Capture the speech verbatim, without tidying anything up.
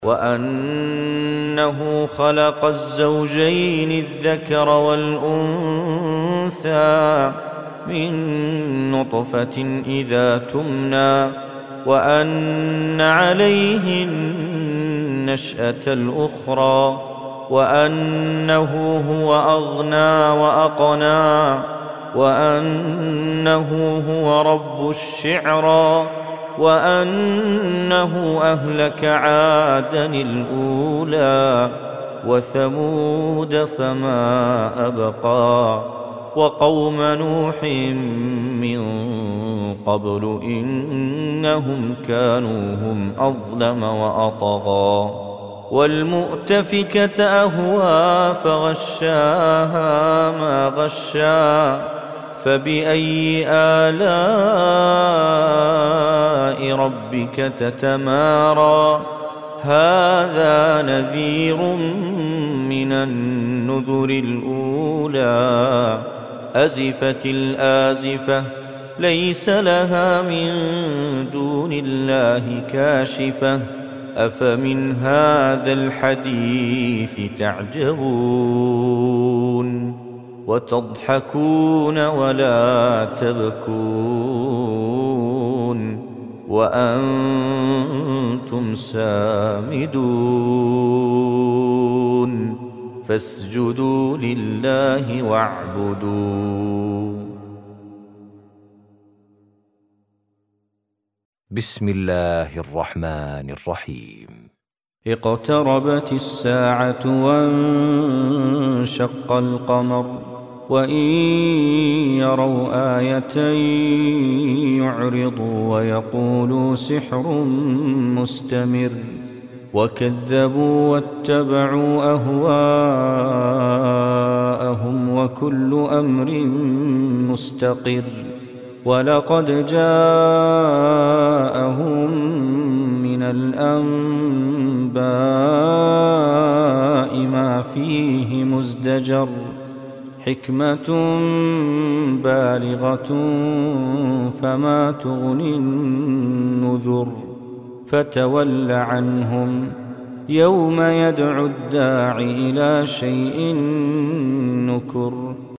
وأنه خلق الزوجين الذكر والأنثى من نطفة إذا تمنى وأن عليه النشأة الأخرى وأنه هو أغنى وأقنى وأنه هو رب الشعرى وأنه أهلك عادا الأولى وثمود فما أبقى وقوم نوح من قبل إنهم كانوا هم أظلم وأطغى والمؤتفكة أهوى فغشاها ما غشا فبأي آلاء ربك تتمارى هذا نذير من النذر الأولى أزفت الآزفة ليس لها من دون الله كاشفة أفمن هذا الحديث تعجبون وتضحكون ولا تبكون وأنتم سامدون فاسجدوا لله واعبدوا. بسم الله الرحمن الرحيم. اقتربت الساعة وانشق القمر وإن يروا آية يعرضوا ويقولوا سحر مستمر وكذبوا واتبعوا أهواءهم وكل أمر مستقر ولقد جاءهم من الأنباء ما فيه مزدجر حكمة بالغة فما تغني النذر فتول عنهم يوم يدعو الداعي إلى شيء نكر